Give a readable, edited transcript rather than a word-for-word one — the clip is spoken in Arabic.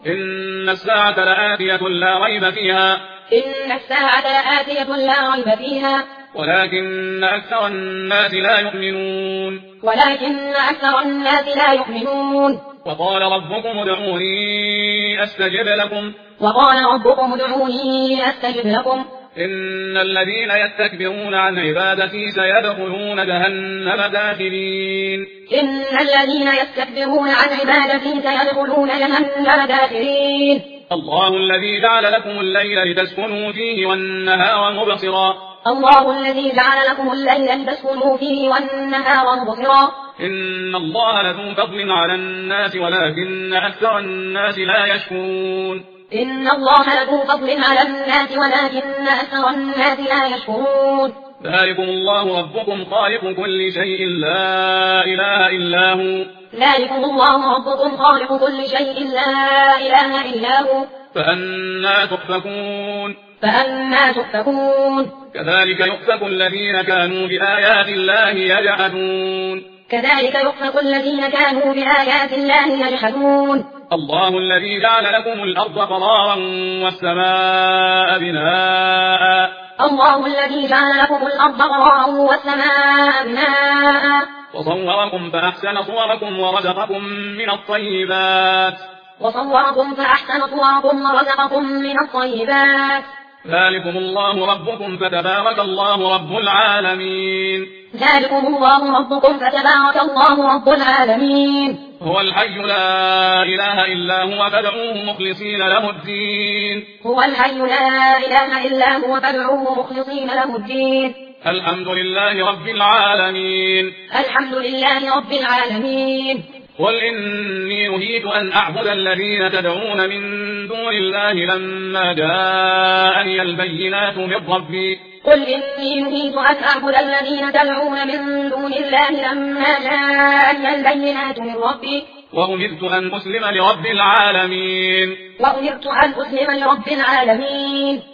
إن الساعة لآتية لا ريب فيها إن الساعة لآتية لا ريب فيها ولكن أكثر الناس لا يؤمنون وقال ربكم ادعوني أستجب لكم إن الذين يستكبرون عن عبادتي سيدخلون جهنم داخرين الله الذي جعل لكم الليل لتسكنوا فيه والنهار مبصرا إن الله لذو فضل على الناس ولكن أكثر الناس لا يشكرون ذلكم الله ربكم خالق كل شيء لا إله إلا هو فأنى تؤفكون كذلك يؤفك الذين كانوا بآيات الله يجحدون الله الذي جعل لكم الأرض قرارا والسماء بناء وصوركم فأحسن صوركم ورزقكم من الطيبات ذلكم الله ربكم فتبارك الله رب العالمين هو الحي لا إله إلا هو فادعوه مخلصين له الدين الحمد لله رب العالمين قل إني نهيت أن أعبد الذين تدعون من دون الله لما جاءني البينات من ربي وأمرت أن أسلم لرب العالمين